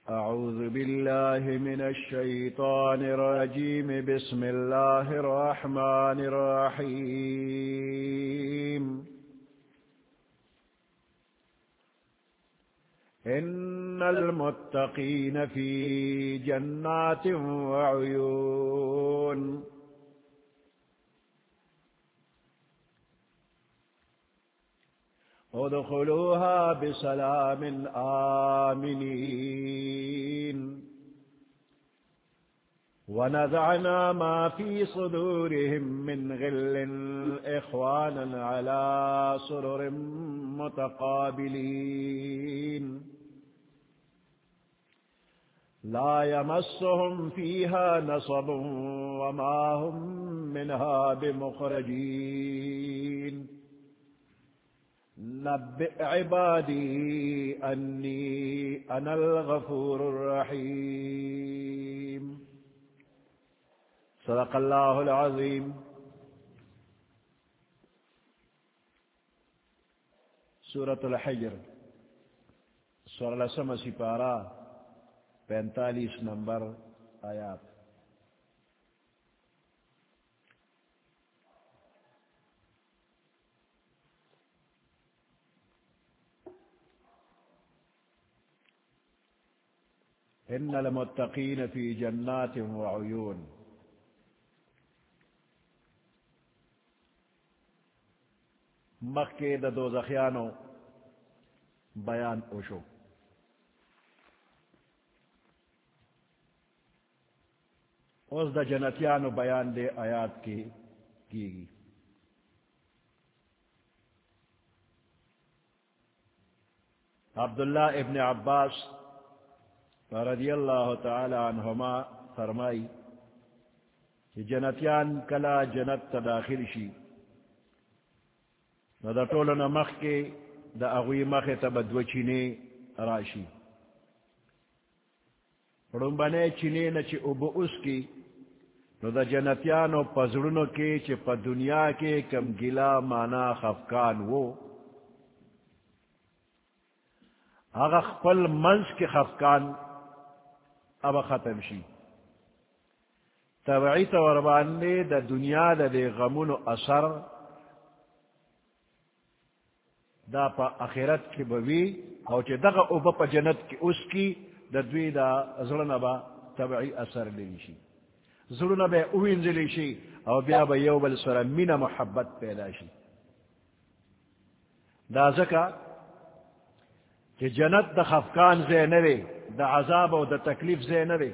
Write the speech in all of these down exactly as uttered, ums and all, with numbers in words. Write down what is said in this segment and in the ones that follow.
أعوذ بالله من الشيطان الرجيم. بسم الله الرحمن الرحيم. إن المتقين في جنات وعيون. ادخلوها بسلام آمنين. ونزعنا ما في صدورهم من غل إخوانا على سرر متقابلين لا يمسهم فيها نصب وما هم منها بمخرجين. نبئ عبادي أني أنا الغفور الرحيم. صدق الله العظيم. سورة الحجر سورة لسمہ سپارہ پینتالیس نمبر آیات. ان المتقین فی جنات وعیون. مخی دا دوزخیانو بیان اوشو. اس دا جنتیانو بیان دے آیات کی کی گی. عبداللہ ابن عباس رضی اللہ تعالی عنہما فرمائی کہ جنتیان کلا جنت تداخل شی نو دا طولنا مخ کے دا اغوی مخ تبدو چینے راشی. رنبانے چینے نچی ابو اس کی نو دا جنتیانو پزرنو کے چی پا دنیا کے کم گلا مانا خفکان وہ آغا خپل منز کے خفکان اب ختم شی. تبعی توربان دے دا دنیا دا دے غمون و اثر دا پا آخرت کی بوی او چی دغا اوبا پا جنت کی اس کی دا دوی دا ظلن با تبعی اثر لی شی. ظلن با اوینزلی شی او بیا با یو بل سر من محبت پیدا شی. دا زکا کہ جنت دا خفکان زی نوے دا عذاب و دا تکلیف زی نوے.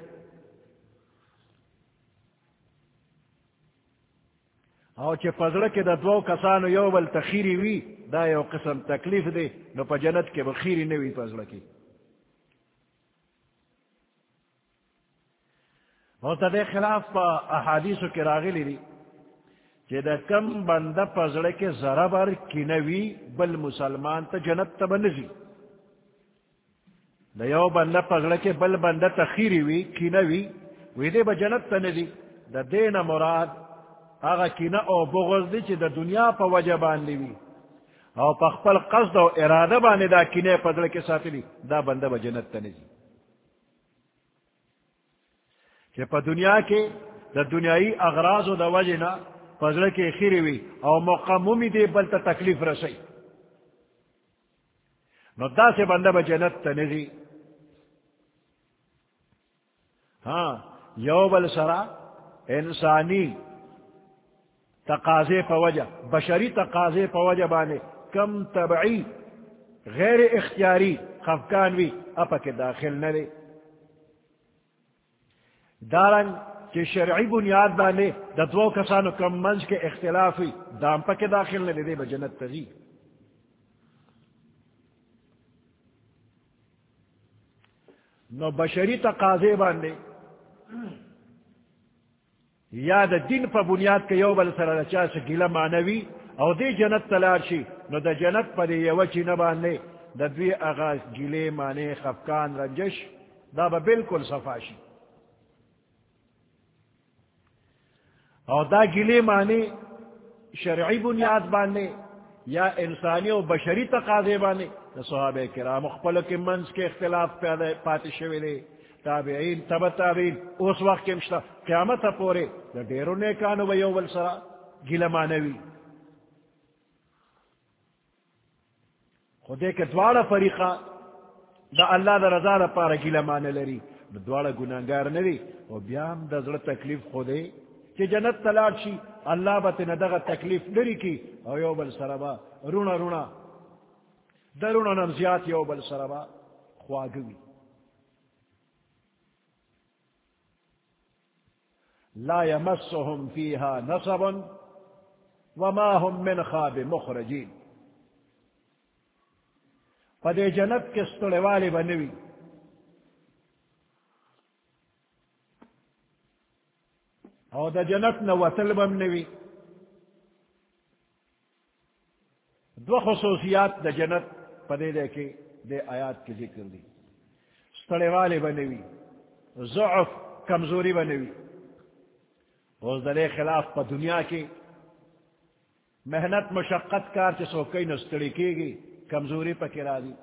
او چی پزرک دا دو کسانو you bill تخیری we the you قسم تکلیف دے نو پا جنت کے بخیری نوی پزرکی. او تا دے خلاف پا احادیثو کی راغلی دی چی دا کم بندہ پزرک ضربر کی نوی بل مسلمان تا جنت تا بنزی. دا یو بندہ پزرک بل بندہ تخیری وی کی نوی وی دے با جنت تا نزی. دا دین مراد آغا کینا او بغض دی چی دا دنیا پا وجہ باندی وی او پا خپل قصد او ارادہ باندی دا کینے پدر کے ساتھ لی دا بندہ با جنت تنزی. چی پا دنیا کے دا دنیای اغراض و دا وجہ نا پدر کے خیری وی او مقامومی دی بلتا تکلیف رسی نو دا سے بندہ با جنت تنزی. ہاں یو بل سرا انسانی تقاضے پا وجہ بشری تقاضے پا وجہ بانے کم تبعی غیر اختیاری خفکان وی اپا کے داخل نرے. دارنگ کہ شرعی بنیاد بانے دا دو کسانو کم منز کے اختلاف وی دام پا کے داخل نرے دے با جنت تزی. نو بشری تقاضے بانے یا دا دین پا بنیاد کے یو بل سر رچا سے گلا معنوی او دے جنت تلار شی نو دا جنت پا دے یوچی نبانے دا دوی اغاز گلے مانے خفکان رنجش دا با بالکل صفا شی. او دا گلے مانے شرعی بنیاد بانے یا انسانی و بشری تقاضے بانے صحابہ کرام خپل کے منز کے اختلاف پیدا پاتے شویلے تابعین تبع تابعین اس وقت کے مشتا قیامت پورے دا ڈیرو نیکانو و یوبل سرا گیل مانوی خودے کے دوارا فریقہ دا اللہ دا رضا دا پارا گیل مان لری دا دوارا گناہگار نوی و بیام دا ذرا تکلیف خودے کہ جنت تلاٹ شی اللہ باتن دا تکلیف لری کی او یوبل سرا با رونا رونا دا رونا نمزیات یوبل سرا با خواگوی لا يمسهم فيها نصب وما هم منها بمخرجين پدے جنت کے ستڑے والے بنوی او دا جنت نہ وتل بم نوی دو خصوصیات دا جنت پدے دے کے دے آیات کے ذکر دی ستڑے والے بنوی ضعف کمزوری بنوی اس دلے خلاف پا دنیا کی محنت مشقت کار چسو کئی نستڑی کی گی کمزوری پا کرا دی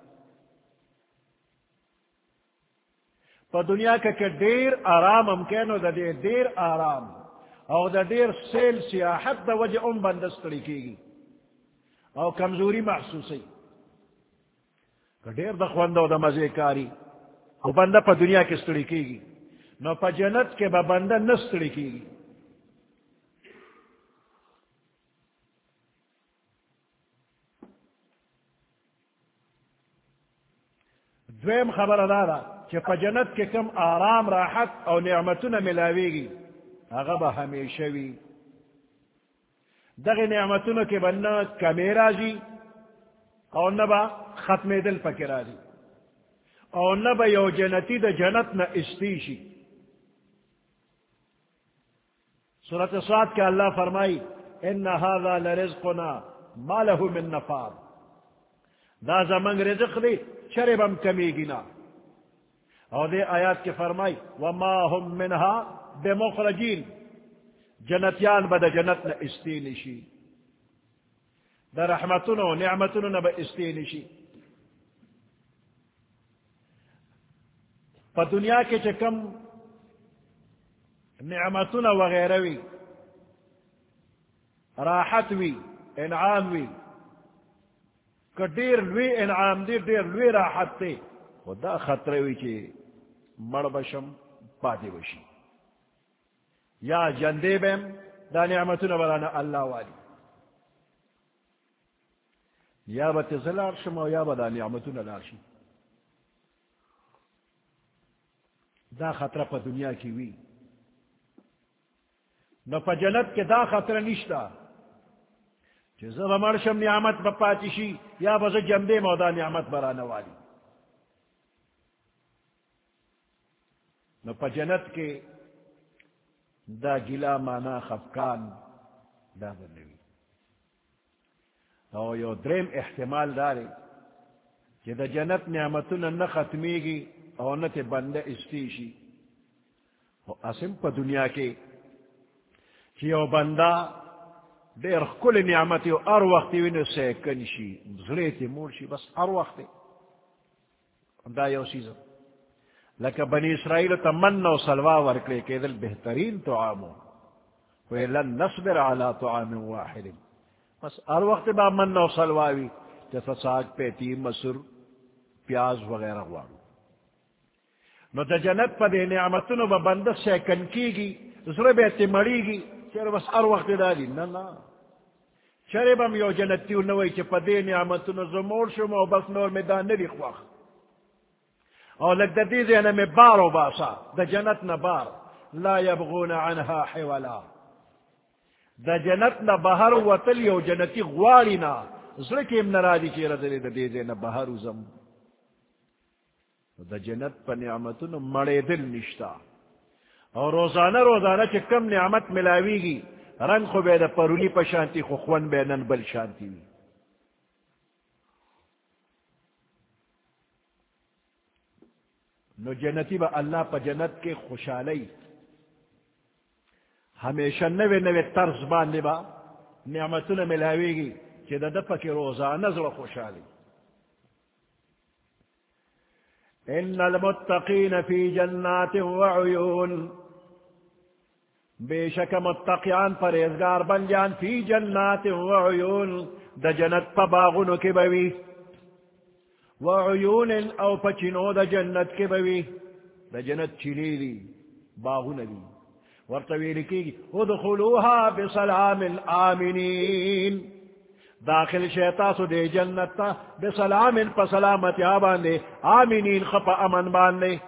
پا دنیا کا کہ دیر آرام ہم کہنو دا دیر دیر آرام او دا دیر سیل سیاحت دا وجہ ام بندستڑی کی گی او کمزوری محسوسی کہ دیر دا خوندو دا مزے کاری او بندہ پا دنیا کی استڑی کی گی نو پا جنت کے با بندہ نستڑی کی گی دویم خبر ادارا کہ پا جنت کے کم آرام راحت او نعمتنا ملاوے گی اغبا ہمیشہ وی دغی نعمتنا کے بننا کمی راجی او نبا ختم دل پک راجی او نبا یو جنتی دا جنت نا استیشی سورۃ صاد کے اللہ فرمائی ان هذا لرزقنا ما له من نفاد دا زمان رزق دی شربم کمی گنا اور دے آیات کے فرمائی وما هم منها بمخرجین جنتیان بدا جنت نہ استینشی دا رحمتن و نعمتن نہ با استینشی پا دنیا کے چکم نعمتن وغیرہ وی راحت وی انعام وی کہ دیر لوی انعام دیر دیر لوی راحت تے خدا خطرے ہوئی کہ مڑ بشم پاتے بشی یا جندے بیم دا نعمتنا برانا اللہ والی یا بتزلار شما یا بدا نعمتنا لارشی دا خطرہ پا دنیا کی وی نو پا جنت کے دا خطرہ نشتا زب مرشم نعمت بپاتشی یا بز جمدے مودا نعمت برانا والی نو پا جنت کے دا گلا مانا خفکان دا بنوی او یو درم احتمال دارے کہ دا جنت نعمتنا نہ ختمی گی او نہ تے بندہ استیشی او اسم پا دنیا کے کہ یو بندہ دیر کل نعمتی و ار وقتی وینو سیکنشی زلیتی مورشی بس ار وقتی دا یو سیزم لکہ بنی اسرائیل تا من و سلوا ورکلے کہ دل بہترین طعامو ویلن نصبر علی طعام واحد بس ار وقتی با من و سلواوی جیسا ساگ پیتی مسر پیاز وغیرہ وارو نو دا جنت پا دے نعمتنو با بندہ سیکن کی گی زلی بیتی مڑی گی چر بس ار وقت داری نا نا چرے بم یو جنتیو نوی چی پا دے نعمتنو زمور شما و بس نور میں دا نوی خواخ او لگ دا دیزینا میں بارو باسا دا جنت نا بار لا یبغون عنها حوالا دا جنت نا بہر وطل یو جنتی غواری نا زرکیم نرادی چی رضی دا دیزینا بہر زم دا جنت پا نعمتنو مڑے دل نشتا اور روزانہ روزانہ چی کم نعمت ملاوی گی رنگ خو بے دا پرولی پا شانتی خو خون بے نن بل شانتی وی نو جنتی با اللہ پا جنت کے خوشحالی ہمیشہ نوے نوے طرز باندے با نعمتنا ملاوی گی کہ دا دا پکی روزانہ زر خوشحالی. ان المتقین فی جنات وعیون بے شک متقیان پرہیزگار بن جان فی جنات وعیون دا جنت پا باغنو کی بوی وعیون او پچنو دا جنت کی بوی دا جنت چلی دی باغن دی ورطویل کی ادخلوها بسلام آمنین داخل شیطاسو دے جنت تا بسلام پسلامت آبان دے آمنین خفا امن بان دے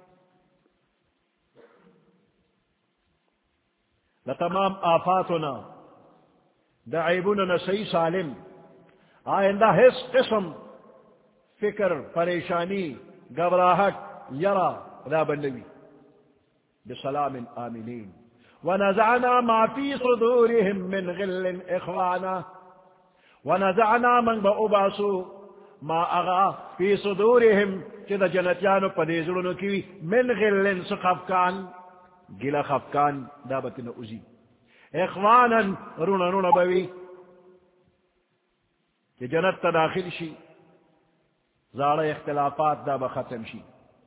لتمام آفاتنا دا عیبوننا صحیح سالم آئندہ حس قسم فکر پریشانی گبراہٹ یرا لا بندوی بسلام آمنین ونزعنا ما في صدورهم من غل اخوانا ونزعنا من بأباسو ما اغا في صدورهم كذا جنتيانو پدیزلونو کی من غل سخفکان گلا خفکان دابتنا ازی اخوانا رونا رونا بوی کہ جنت تداخل شی زارہ اختلافات دا بختم شی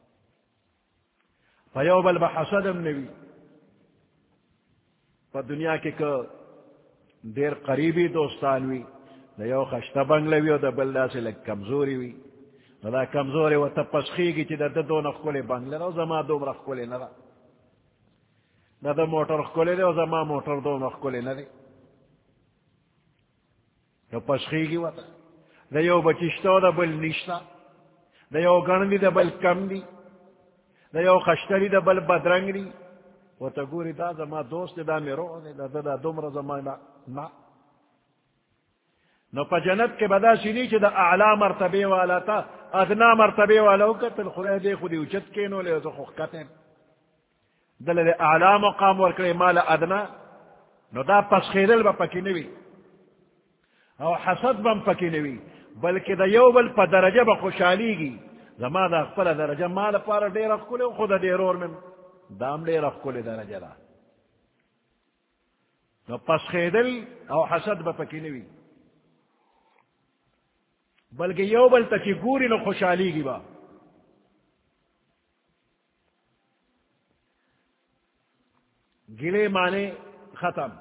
فیو بل بحسدم نوی پا دنیا کے کہ دیر قریبی دوستانوی دا یو خشتا بنگلوی و دا بلدہ سے لگ کمزوری وی دا کمزوری و تپسخیگی چی دا دو نخکولی بنگلے رو زما دوم رخکولی نرا دا دا موٹر رخکولی دے و زما موٹر دوم رخکولی نرے یو پسخیگی و تا دا یو بچشتا و دا بل نشتا دا you گرنی the bill come the the you خشتری دا بل بدرنگ دی و تا گوری دا زما دوست دا می رو دی دا دا دوم را زما نا نو پا جنت کے بدا سینی چی دا اعلا مرتبے والا تا ادنا مرتبے والا ہو کتل خدا دے خودی اچت کینو لے تو خوخکتیں دل دے اعلا مقام ورکلے مال ادنا نو دا پس خیدل با پکی نوی او حسد بم پکی نوی بلکہ دا یو بل پا درجہ با خوشحالی گی زما دا اخپل درجہ مال پارا دیر اخکولے خدا دیر اور من دام دیر اخکولے درجہ را نو پس خیدل او حسد با پکی نوی بلکہ یو بل تکی گوری نو خوشحالی گی با گلے مانے ختم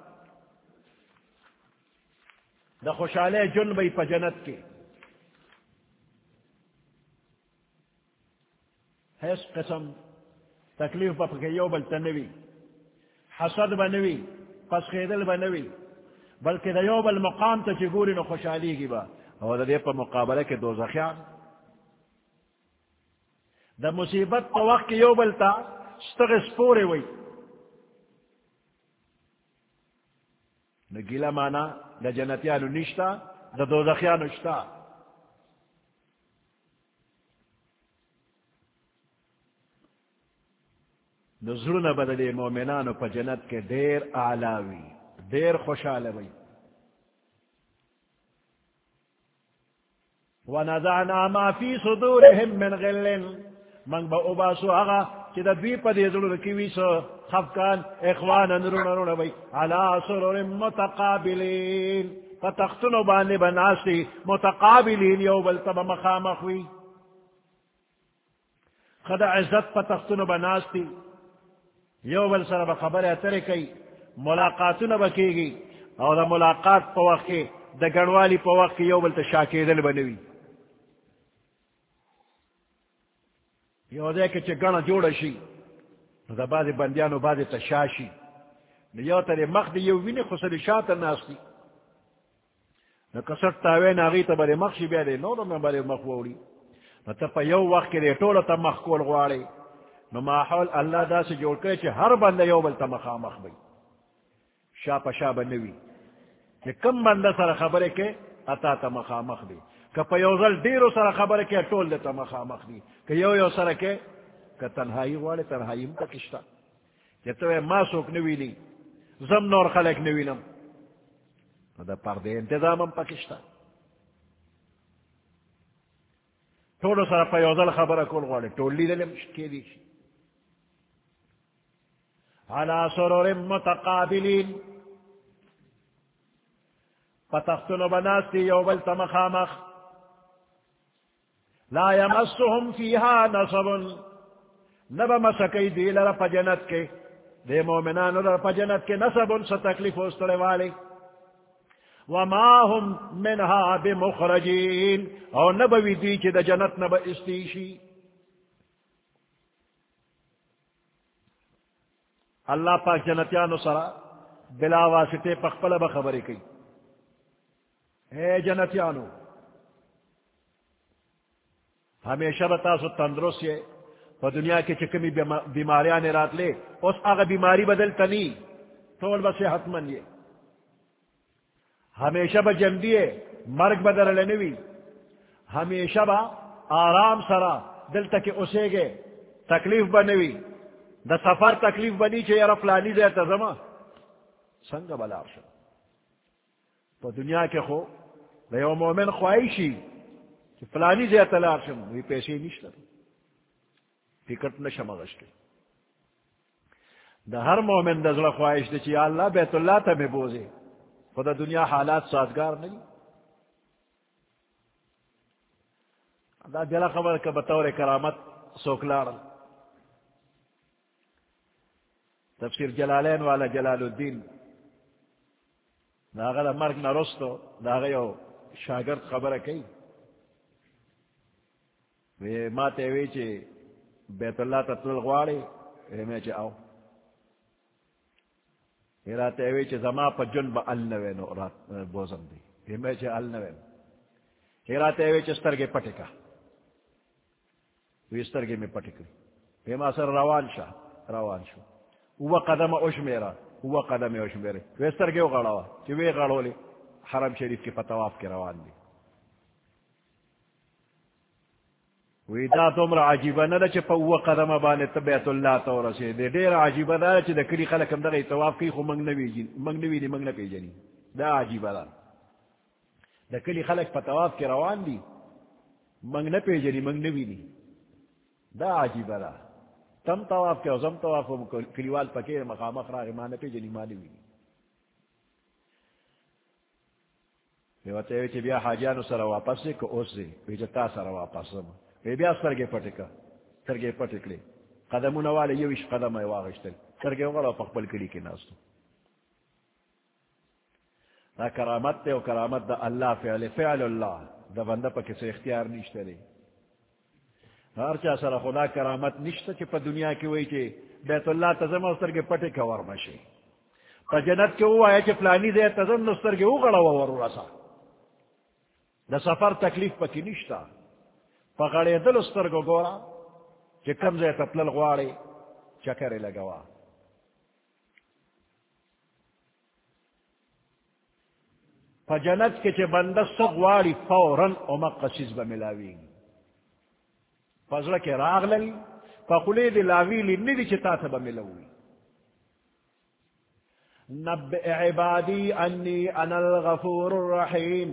دا خوشحالے جن بئی پا جنت کے حیث قسم تکلیف با پکے یو بل تنوی حسد بنوی پس خیدل بنوی بلکہ دا یو بل مقام تا چی گوری نو خوشحالی گی با اور دا دے پا مقابلہ کے دو زخیان دا مصیبت پا وقت کی یو بل تا ستغس پورے وی دا گیلا مانا دا جنتیانو نشتا دا دو زخیانو شتا نظرنا بدلے مومنانو پا جنت کے دیر اعلاوی دیر خوشحالوی ونزعنا ما في صدورهم من غل من با اباسو آغا چی دا دوی پا دیزلو کیوی سو خفکان اخوانا نرونا رونا بی علا سرور متقابلین فتختنو بانی بناسی متقابلین یو بلتبا مخامخوی خدا عزت فتختنو بناستی یو بل سر بخبر اتر کئی ملاقاتو نبکی گی او دا ملاقات پا وقت دا گنوالی پا وقت یو بل تشاکی دل بنوی یو دے کہ چھ گنا جوڑا شی دا بعد بندیانو بعد تشاشی یو تر مخ دی یو وینی خسر شاعت ناستی نو کسر تاوین آغی تا بر مخ شی بیادے نو دا من بر مخ ووڑی نو تا پا یو وقت کے دے طول تا مخ کول غوارے نو ماحول اللہ دا سے جوڑ کرے چھ ہر بندہ یو بل تا مخا مخ بی شا پا شا بنوی کہ کم بندہ سر خبرے کے اتا تا مخا مخ بی کہ پا یوزل دیرو سر خبرے کے طول دیتا مخا مخ بی کہ یو یو سر کے کہ تنہائی والے تنہائی ہم کا کشتا کہ تو ما سوک نوی لی زم نور خلق نوی نم دا پردے انتظام ہم پاکشتا تولو سر پا یوزل خبر کول والے تول لی للم شکی دیش علا سرور متقابلین پتختن بناستی یو بل تمخامخ لا یمسهم فیہا نصب نبا مسکی دی لرا پا جنت کے دے مومنان لرا پا جنت کے نصب سا تکلیف استرے والے وما هم منها بمخرجین اور نبوی دی چی دا جنت نبا استیشی. اللہ پاک جنتیانو سرا بلا واسطے پخپل بخبری کی اے جنتیانو ہمیشہ بتاسو تندرست ہے و دنیا کے چکمی بیماریاں رات لے اس آگا بیماری بدلتا نہیں طول بس صحت مند یہ ہمیشہ با جندیے مرگ بدر لنوی ہمیشہ با آرام سرا دل تک اسے گے تکلیف بنوی دا سفر تکلیف بنی چھے یار فلانی زیتا زمان سنگ بلا شا تو دنیا کے خو لیو مومن خواہشی کہ فلانی زیتا لارشم وی پیسے نیشتا ٹکٹ نشم غشتے دا ہر مومن دزل خواہش دے چی اللہ بیت اللہ تا میں بوزے خدا دنیا حالات سازگار نہیں دا جلا خبر کا بطور کرامت سوکلار تفسیر جلالین والا جلال الدین دا غدا مرگ نرستو دا غیو شاگرد خبر کئی وی ما تیوی چی بیت اللہ تطلل غواری وی میں چی آو میرا تیوی چی زما پا جن با النوینو رات بوزم دی وی میں چی النوین میرا تیوی چی سترگی پٹکا وی سترگی میں پٹکا وی ما سر روان شا روان شو وہ قدم اوش میرا وہ قدم اوش میرے ویستر کے غڑوا کہ وہ غڑو لے حرم شریف کے پتواف کے روان دی وی دا تمرا عجیبا نہ چ پو قدم بانے بیت اللہ تو رسے دے دیر عجیبا دا چ دکری خلق ہم دغه طواف کی خو منگ نوی جی منگ نوی دی منگ نہ پیجنی دا عجیبا دا دکلی خلق پتواف کے روان دی منگ نہ پیجنی منگ نوی دی دا عجیبا دا تم طواف کے ازم طواف کلیوال پکے مقام اخراغ مانے پہ جنی مالی ہوئی لیواتے ہوئے بیا حاجیانو سر واپس سے کہ اوس سے ویجتا سر واپس سم وی بیا سرگے پٹکا سرگے پٹکلے قدمون والے یوش قدم ہے واغشتل سرگے وغلا پخبل کلی کے ناستو دا کرامت تے و کرامت دا اللہ فعل فعل اللہ دا بندہ پا کسی اختیار نیشتے لے ہر چا سر خدا کرامت نشتا چی پا دنیا کی وئی چی بیت اللہ تزم استر کے پٹے کا ورمشی پا جنت کے وہ آیا چی فلانی دے تزم استر کے اگڑا ورو رسا دا سفر تکلیف پا کی نشتا پا غڑے دل استر کو گورا چی کم زی تپلل غوارے چکر لگوا پا جنت کے چی بندس غواری فوراً امق قصیز بملاوین فضل کے راغ للی فقلی دی لاویلی ندی چتا تبا ملوی نبئ عبادی انی انا الغفور الرحیم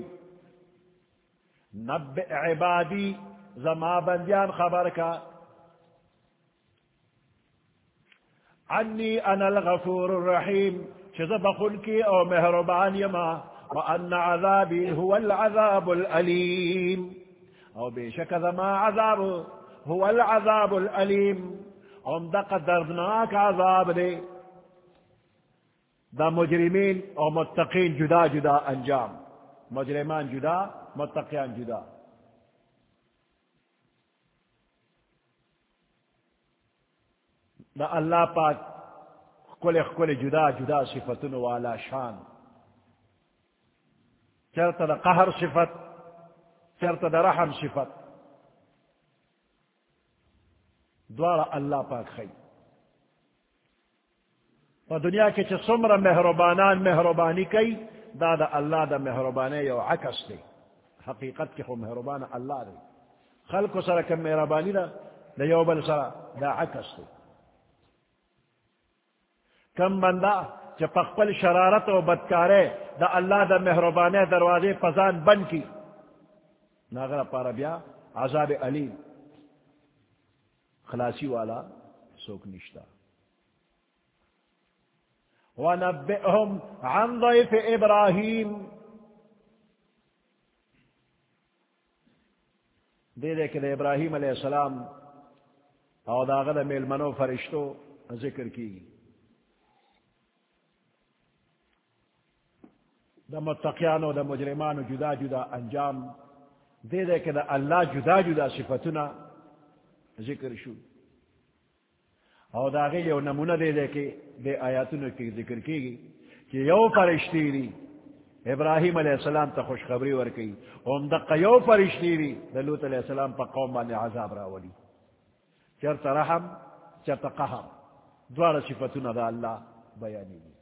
نبئ عبادی زما بندیان خبر کا انی انا الغفور الرحیم چیز بخل کی او مہربان یما وان عذابی هو العذاب العلیم او بے شک زما عذاب هو العذاب العلیم ام دق دردناک عذاب دے دا مجرمین اور متقین جدا جدا انجام مجرمان جدا متقیان جدا دا اللہ پاک کل کل جدا جدا صفتن والا شان چرتا دا قہر صفت چرتا دا رحم صفت دوارا اللہ پاک خی و دنیا کے چھ سمر مہربانان مہربانی کئی دا دا اللہ دا مہربانے یو عکس دے حقیقت کے خو مہربان اللہ دے خلق سر کم مہربانی دا دا یو بل سر دا عکس دے کم بندہ چھ پخپل شرارت و بدکارے دا اللہ دا مہربانے دروازے پزان بن کی ناغرہ پارا بیا عذاب علیم خلاصی والا سوک نشتا وَنَبِّئْهُمْ عَنْ ضَيْفِ إِبْرَاهِيمِ دے دے کہ ابراہیم علیہ السلام او داغد میلمنو فرشتو ذکر کی دا متقیانو دا مجرمانو جدا جدا انجام دے دے کہ دا اللہ جدا جدا صفتنا ذکر شو او داغی یو نمونہ دے دے کہ دے آیاتونو کی ذکر کی گی کہ یو فرشتی دی ابراہیم علیہ السلام تا خوشخبری ورکی ام دقا یو فرشتی دی دا لوت علیہ السلام پا قوم بانے عذاب راولی چرتا رحم چرتا قہر دوارا صفتنا دا اللہ بیانی دی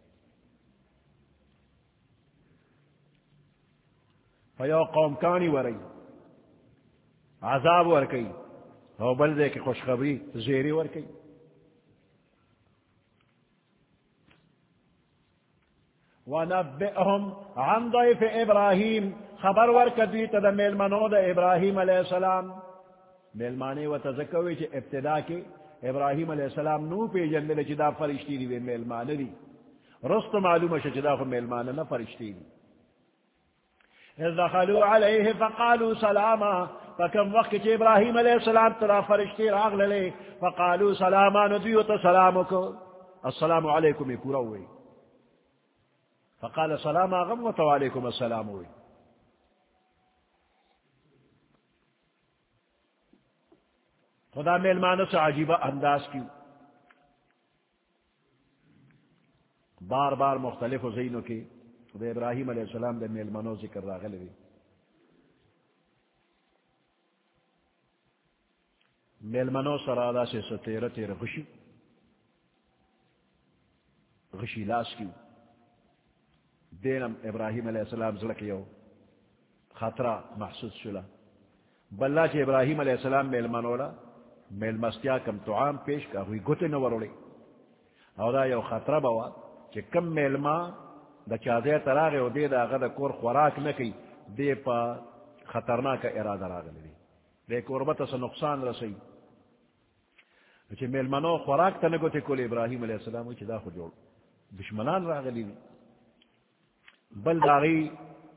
فیو قوم کانی ورئی عذاب ورکی او بلدے کی خوشخبری زیری ورکی ونبئهم عن ضيف ابراہیم خبر ورکدوی تا دا میلمنو دا ابراہیم علیہ السلام میلمانے و تذکوی چی ابتدا کی ابراہیم علیہ السلام نو پی جندل چی دا فرشتی دی میلمانے دی رست معلوم شا چی دا خو میلمانے نا فرشتی دی اذ دخلوا علیہ فقالوا سلاما فکم وقت چی ابراہیم علیہ السلام ترا فرشتی راغ للے فقالوا سلاما ندیو تا سلامکو السلام علیکم پورا ہوئی فقال سلام آغم و تواليكم السلام ہوئی خدا میلمانوں سے عجیبہ انداز کی بار بار مختلف زینوں کی خدا ابراہیم علیہ السلام دے میلمانوں ذکر راغل ہوئی میلمانوں سرادہ سے ستیرہ تیر غشی غشی لاس کی دینم ابراہیم علیہ السلام زلکیو خطرہ محسوس شلا بلہ چی ابراہیم علیہ السلام میلمانولا میلمستیا کم توعام پیش کا ہوئی گتے نورولی او دا یو خطرہ بوا چی کم میلما دا چازے تراغے و دے دا غدا کور خوراک نکی دے پا خطرناک ارادہ راغلی دی دے قربت سے نقصان رسی چی میلمانو خوراک تا نگو تے کول ابراہیم علیہ السلام چی دا خود جوڑ دشمنان راغلی دی بل داغی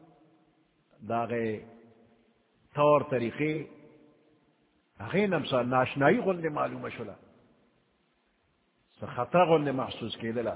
داغی طور طریقے اغین امسا ناشنائی غلد معلوم شلا سا خطر غلد محسوس کی دلا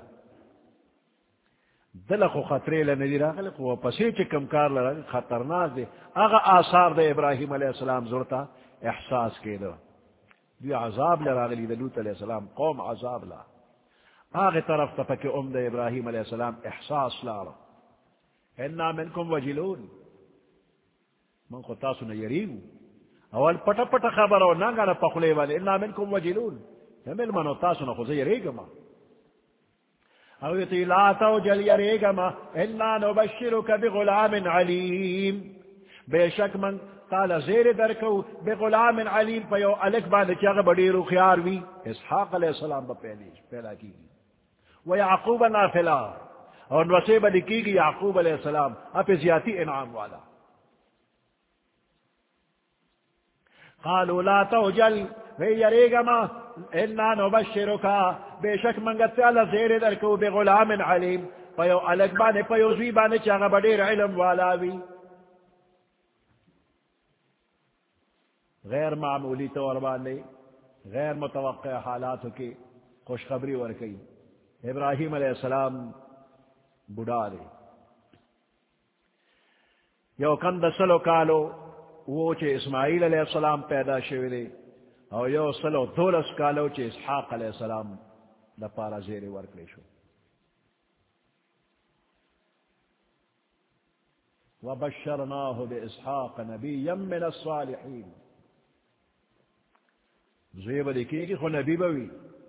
دل خو خطرے لندی راغل خو پسی چی کمکار لراغل خطرناک دے اغا آثار دے ابراہیم علیہ السلام زورتا احساس کی دلا دی عذاب لراغلی دلوت علیہ السلام قوم عذاب لا آغی طرف تفک ام دے ابراہیم علیہ السلام احساس لارا انا منکم وجلون من خو تاسو نه یریو اول پټه پټه خبر او ناګه پخلې والے انا منکم وجلون همل منو تاسو نه خو زه یریګم او یتی لا توجل یریګم انا نبشرک بغلام علیم بشک من قال زیر درکو بغلام علیم پیو الک باندې چې هغه ډیرو خيار وی اسحاق علیہ السلام په پیدا پیدا کیږي و یعقوب نافلا اور نصیب لکی گی یعقوب علیہ السلام اب زیادتی انعام والا قالوا لا توجل وی یریگما انا نبشرکا بے شک منگت اللہ زیر درکو بغلام علیم پیو الگ بانے پیو زوی بانے چاگا بڑیر علم والاوی غیر معمولی طور بانے غیر متوقع حالاتوں کی خوشخبری ورکی ابراہیم علیہ السلام بڑھا دے یو کند سلو کالو وہ چے اسماعیل علیہ السلام پیدا شوی دے او یو سلو دولس کالو چے اسحاق علیہ السلام دا پارا زیر ورکلے شو وبشرناه باسحاق نبیا من الصالحین زیب لکی کی خو نبی بوی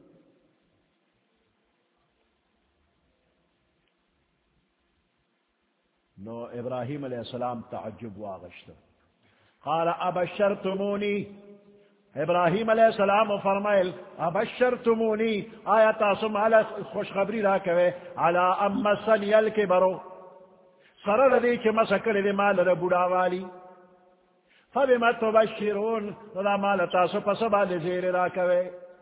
نو ابراہیم علیہ السلام تعجب واغشت قال ابشرتمونی ابراہیم علیہ السلام فرمائل ابشرتمونی آیا تاسم علی خوشخبری را کوئے علی اما سنیل کے برو سرر دی چھ مسکر دی مال دا بڑا والی فبما تبشرون دا مال تاسو پسبا دی زیر را کوئے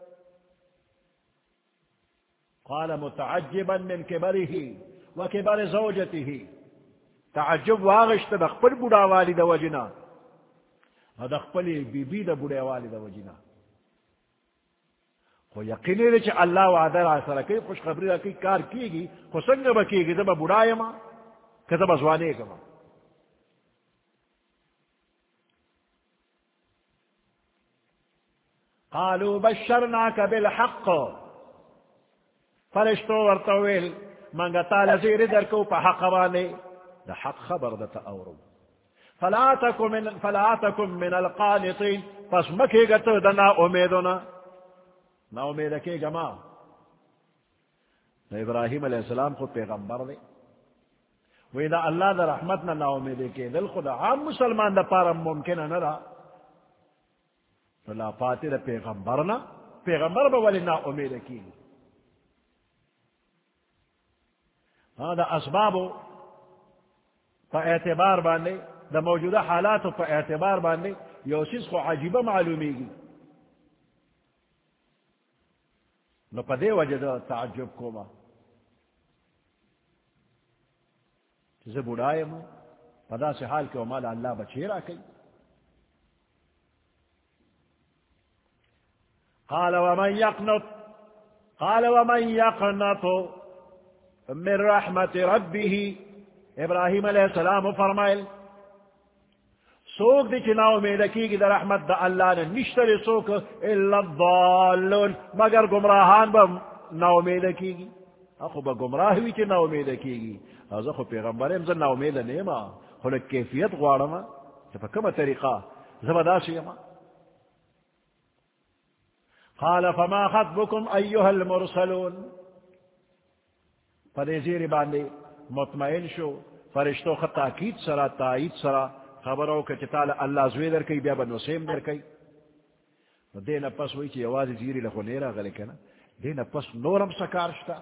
قال متعجبا من کبره وکبر زوجته تعجب واغشت بخبر بڑا والی دا وجنا دا خپلی بی بی دا بڑے والی دا وجینا خو یقینی دے چا اللہ وعدہ را سرکی خوش خبری را کی کار کی گی خو سنگ با کی گی زبا بڑای ما کہ زبا زوانے کما قالوا بشرناک بالحق فرشتو ورطویل منگا تالا زیر در کو پا حق بانے دا حق خبر دا تاورو فلا تکن من, فلا تکن من القانطین پس مکی گا تو دا نا امیدونا نا امید کے گما دا ابراہیم علیہ السلام خود پیغمبر دے وی دا اللہ دا رحمتنا نا امید کے دل خدا عام مسلمان دا پارا ممکن نرا فلا پاتی دا پیغمبرنا پیغمبر با ولی نا امید کی ہاں دا اسبابو پا اعتبار باندے دا موجودہ حالاتو پا اعتبار باندے یو چیز کو عجیبہ معلومی گی نو پا دے وجہ دا تعجب کو ما چیزے بڑھائے ما پدا سے حال کے ومالا اللہ بچیرہ کئی قال ومن يقنط قال ومن يقنط من رحمت ربه ابراہیم علیہ السلام فرمائل سوک دی چنا امید کی گی دا رحمت دا اللہ نے نشتر سوک الا الضالون مگر گمراہان با نا امید کی گی اخو با گمراہ ہوئی چی نا امید کی گی از اخو پیغمبر امزن نا امید نیما خلق کیفیت غوارما چپا کم طریقہ زبداسی اما قال فما خطبكم ایوہ المرسلون پدے زیر باندے مطمئن شو فرشتو خط تاکید سرا تائید سرا خبرو کہ چتالا اللہ زوی در کئی بیا بنو سیم در کئی دینا پس وی چی آواز زیری لخو نیرا غلی کنا دینا پس نورم سکارشتا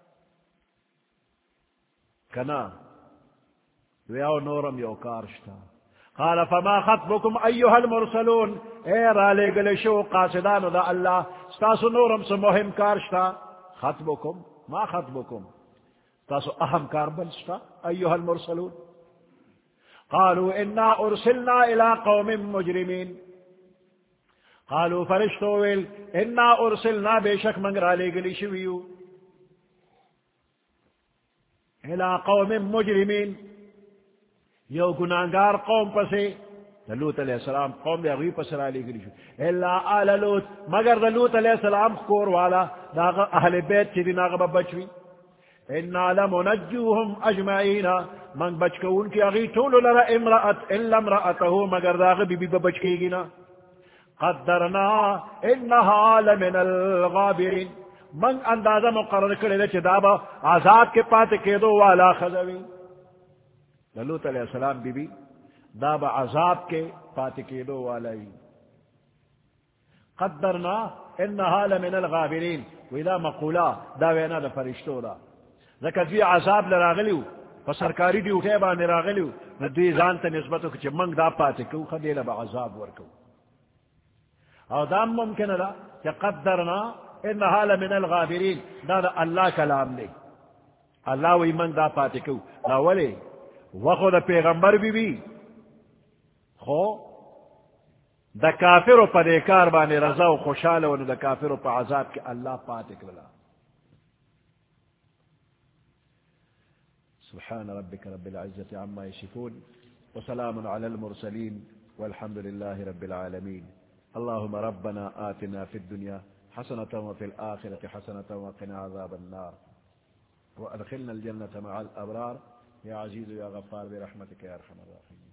کنا ویاو نورم یو کارشتا قال فما خطبكم ایوہ المرسلون اے رالے گلے شو قاسدانو دا اللہ ستاسو نورم سے مهم کارشتا خطبكم ما خطبكم تاسو اہم کار بلشتا ایوہ المرسلون قالوا انا ارسلنا الى قوم مجرمین قالوا فرشتویل انا ارسلنا بے شک منگرا لے گلی شویو الى قوم مجرمین یو گناہگار قوم پسے لوط علیہ السلام قوم دے اغوی پس را لے گلی شو الا آل لوط مگر دا لوط علیہ السلام کور والا دا اہل بیت چی دی ناغبا بچوی انا لمنجوهم اجمعین من بچکو ان کی اغی طول لرا امرأت الا امرأته مگر دا غبی بی بچکی گینا قدرنا انہا لمن الغابرین من اندازہ مقرر کرے چی دابا عذاب کے پاتے کے دو والا خضوی لوط علیہ السلام بی بی دابا عذاب کے پاتے کے دو والا قدرنا انہا لمن الغابرین ویدا مقولا دا وینا دا فرشتو دا ذکر دوی عذاب لراغلیو فسرکاری دی اٹھے بانے راغلیو ندوی زانتا نسبتو کچھ منگ دا پاتے کو خدیل با عذاب ورکو او دام ممکن دا کہ قدرنا انہا لمن الغابرین دا دا اللہ کلام لے اللہ وی منگ دا پاتے کو دا ولی وخو دا پیغمبر بی بی خو دا کافر پا دیکار بانے رضا و خوشحال و دا کافر پا عذاب کے اللہ پاتے کلا سبحان ربك رب العزة عما يصفون وسلام على المرسلين والحمد لله رب العالمين اللهم ربنا آتنا في الدنيا حسنة وفي الآخرة حسنة وقنا عذاب النار وأدخلنا الجنة مع الأبرار يا عزيز يا غفار برحمتك يا أرحم الراحمين